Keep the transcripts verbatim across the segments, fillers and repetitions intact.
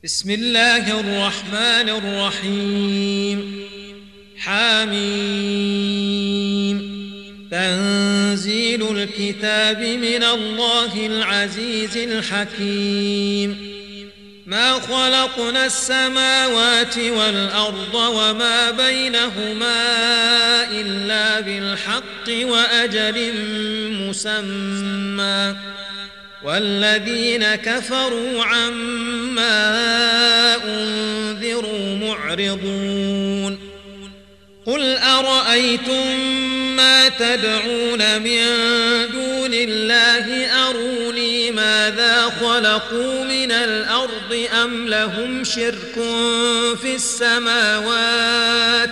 بسم الله الرحمن الرحيم. حميم. تنزيل الكتاب من الله العزيز الحكيم. ما خلقنا السماوات والأرض وما بينهما إلا بالحق وأجل مسمى، والذين كفروا عما أنذروا معرضون. قل أرأيتم ما تدعون من دون الله أروني ماذا خلقوا من الأرض أم لهم شرك في السماوات؟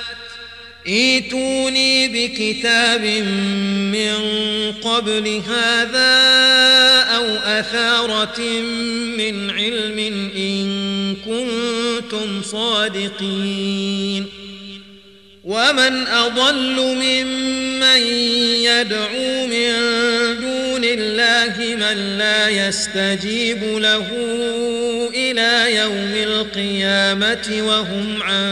ائتوني بكتاب من قبل هذا أو أثارة من علم إن كنتم صادقين. ومن أضل ممن يدعو من دون الله من لا يستجيب له إلى يوم القيامة وهم عن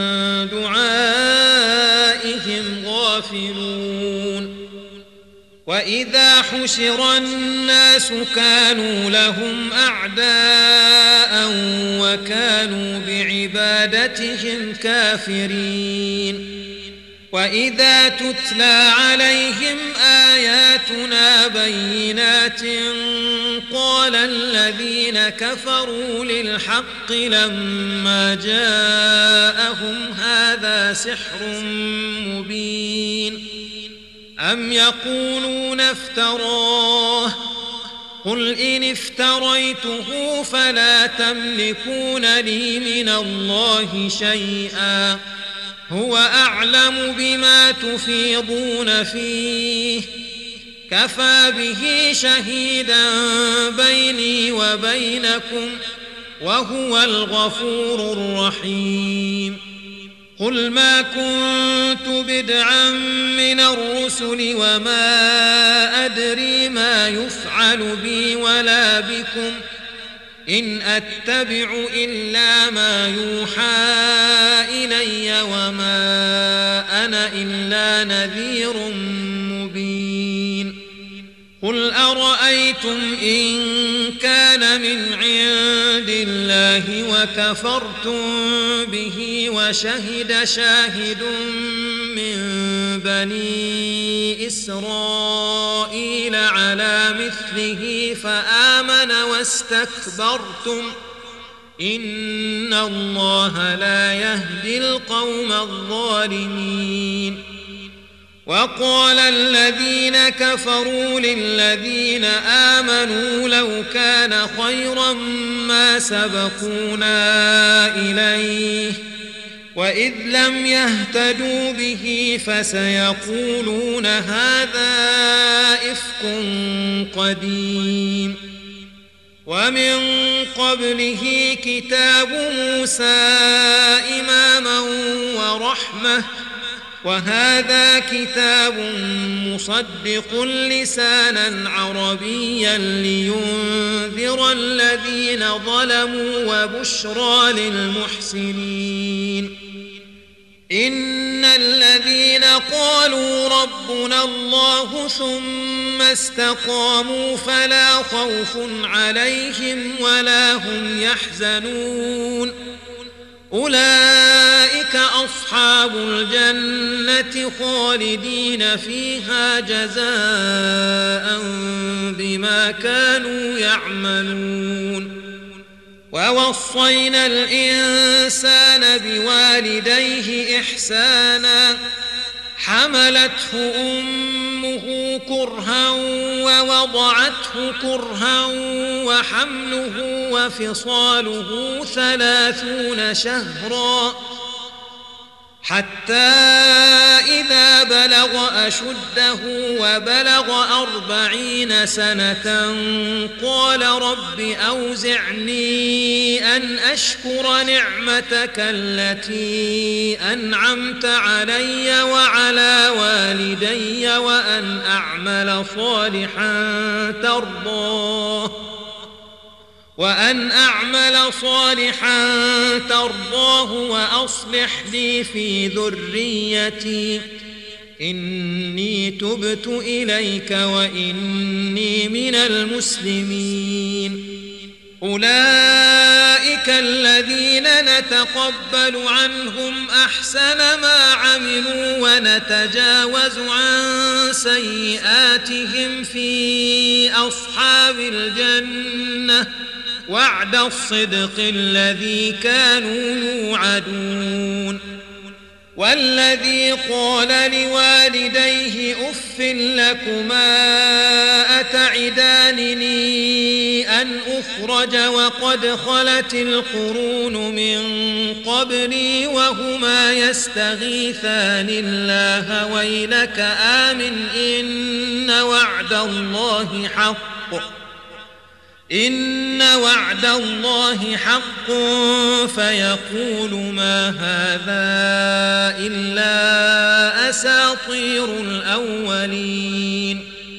دعائهم غافلون. وإذا حشر الناس كانوا لهم أعداء وكانوا بعبادتهم كافرين. وإذا تتلى عليهم آياتنا بينات قال الذين كفروا للحق لما جاءهم هذا سحر مبين. أم يقولون افتراه؟ قل إن افتريته فلا تملكون لي من الله شيئا، هو أعلم بما تفيضون فيه، كفى به شهيدا بيني وبينكم وهو الغفور الرحيم. قل ما كنت بدعا من الرسل وما أدري ما يفعل بي ولا بكم، إن أتبع إلا ما يوحى إلي وما أنا إلا نذير مبين. قل أرأيتم إن كان من عند الله وكفرتم به وشهد شاهد من بني إسرائيل على مثله فآمن واستكبرتم إن الله لا يهدي القوم الظالمين. وقال الذين كفروا للذين آمنوا لو كان خيرا ما سبقونا إليه، وإذ لم يهتدوا به فسيقولون هذا إفك قديم. ومن قبله كتاب موسى إماما ورحمة، وهذا كتاب مصدق لسانا عربيا لينذر الذين ظلموا وبشرى للمحسنين. إن الذين قالوا ربنا الله ثم استقاموا فلا خوف عليهم ولا هم يحزنون، أولئك أصحاب الجنة خالدين فيها جزاء بما كانوا يعملون. ووصينا الإنسان بوالديه إحسانا، حملته أمه كرها ووضعته كرها وحمله وفصاله ثلاثون شهرا حتى إذا بلغ أشده وبلغ أربعين سنة قال رب أوزعني أن أشكر نعمتك التي أنعمت علي وعلى والدي وأن أعمل صالحا ترضاه وأن أعمل صالحا ترضاه وأصلح لي في ذريتي إني تبت إليك وإني من المسلمين. أولئك الذين نتقبل عنهم أحسن ما عملوا ونتجاوز عن سيئاتهم في أصحاب الجنة وعد الصدق الذي كانوا يوعدون. والذي قال لوالديه أف لكما أتعدانني أن أخرج وقد خلت القرون من قبلي وهما يستغيثان الله ويلك آمن إن وعد الله حق إن وعد الله حق فيقول ما هذا إلا أساطير الأولين.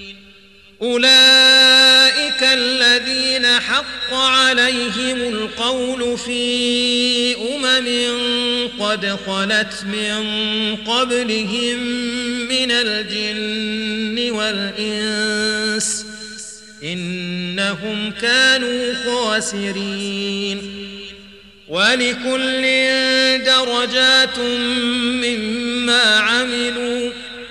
أولئك الذين حق عليهم القول في أمم قد خلت من قبلهم من الجن والإنس إنهم كانوا خاسرين. ولكل درجات مما عملوا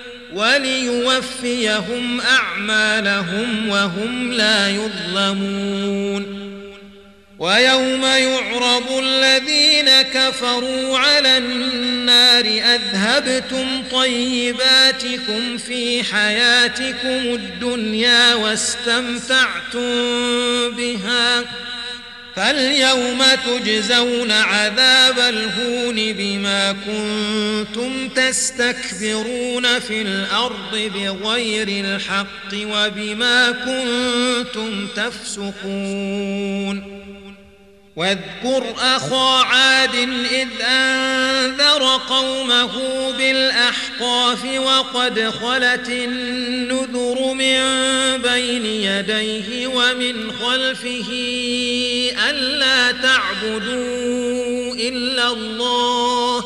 وليوفيهم أعمالهم وهم لا يظلمون. ويوم يعرض الذين كفروا على النار أذهبتم طيباتكم في حياتكم الدنيا واستمتعتم بها فاليوم تجزون عذاب الهون بما كنتم تستكبرون في الأرض بغير الحق وبما كنتم تفسقون. واذكر أخا عاد إذ أنذر قومه بالأحقاف وقد خلت النذر من بين يديه ومن خلفه ألا تعبدوا إلا الله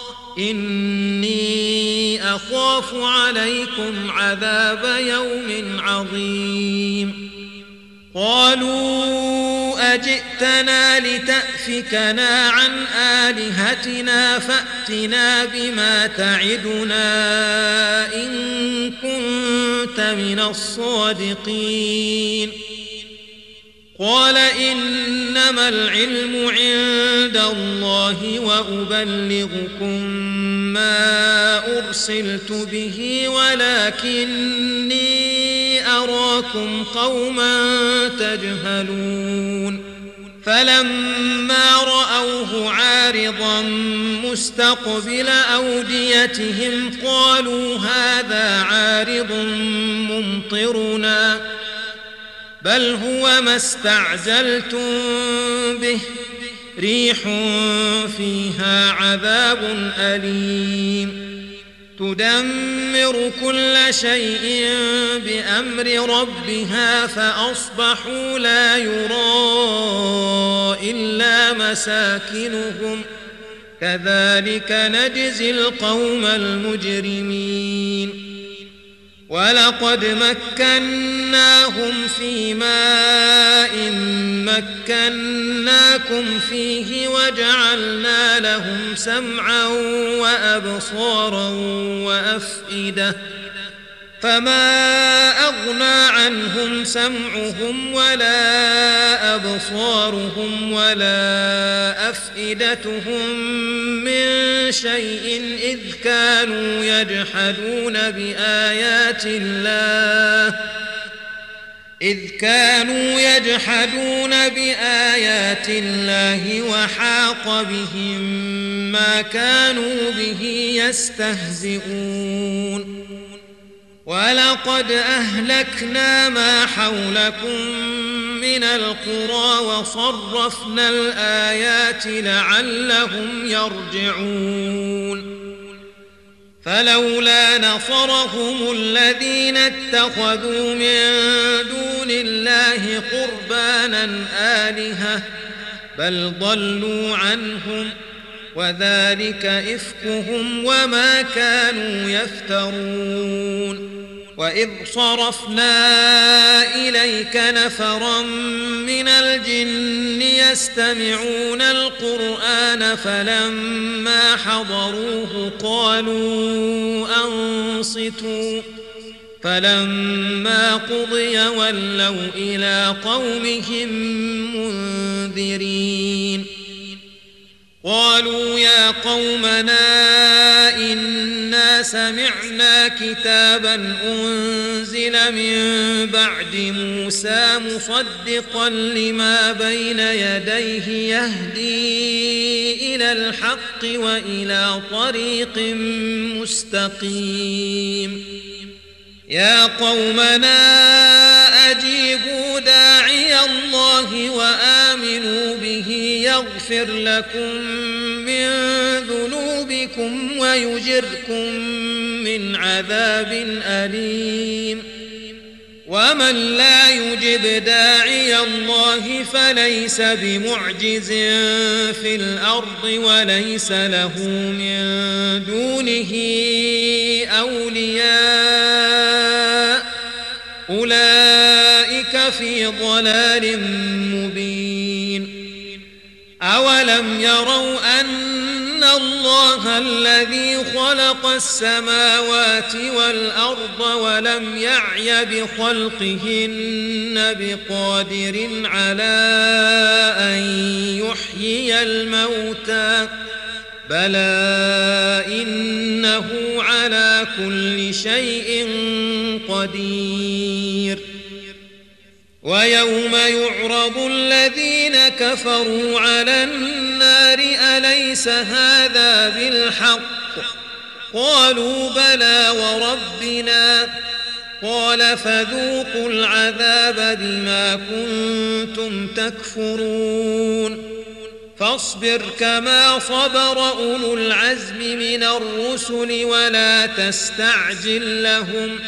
إني أخاف عليكم عذاب يوم عظيم. قالوا أجئتنا لتأفكنا عن آلهتنا فأتنا بما تعدنا إن كنت من الصادقين. قال إنما العلم عند الله وأبلغكم ما أرسلت به ولكني أراكم قوما تجهلون. فلما رأوه عارضا مستقبل أوديتهم قالوا هذا عارض ممطرنا بل هو ما استعجلتم به ريح فيها عذاب أليم تدمر كل شيء بأمر ربها فأصبحوا لا يرى إلا مساكنهم كذلك نجزي القوم المجرمين. ولقد مكناهم في ماء مكناكم فيه وجعلنا لهم سمعا وأبصارا وأفئدة فما أغنى عنهم سمعهم ولا أبصارهم ولا أفئدتهم من شيء إذ كانوا يجحدون بآيات الله إذ كانوا يجحدون بآيات الله وحاق بهم ما كانوا به يستهزئون. ولقد أهلكنا ما حولكم من القرى وصرفنا الآيات لعلهم يرجعون. فلولا نصرهم الذين اتخذوا من دون دون الله قربانا آلهة بل ضلوا عنهم وذلك إفكهم وما كانوا يفترون وإذ صرفنا إليك نفرا من الجن يستمعون القرآن فلما حضروه قالوا أنصتوا فلما قضي ولوا إلى قومهم منذرين قالوا يا قومنا إنا سمعنا كتابا أنزل من بعد موسى مصدقا لما بين يديه يهدي إلى الحق وإلى طريق مستقيم يا قومنا أجيبوا داعي الله وآمنوا به يغفر لكم من ذنوبكم ويجركم من عذاب أليم ومن لا يجب داعي الله فليس بمعجز في الأرض وليس له من دونه أولياء أولئك في ضلال مبين أولم يروا أن الله الذي خلق السماوات والأرض ولم يعي بخلقهن بقادر على أن يحيي الموتى بلى إنه على كل شيء قدير ويوم يعرض الذين كفروا على النار أليس هذا بالحق قالوا بلى وربنا قال فذوقوا العذاب بما كنتم تكفرون فاصبر كما صبر أولو العزم من الرسل ولا تستعجل لهم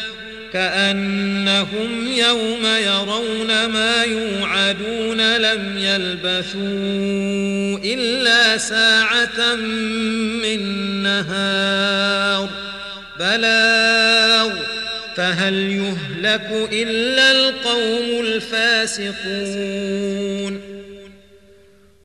كأنهم يوم يرون ما يوعدون لم يلبثوا إلا ساعة من نهار بلاغ فهل يهلك إلا القوم الفاسقون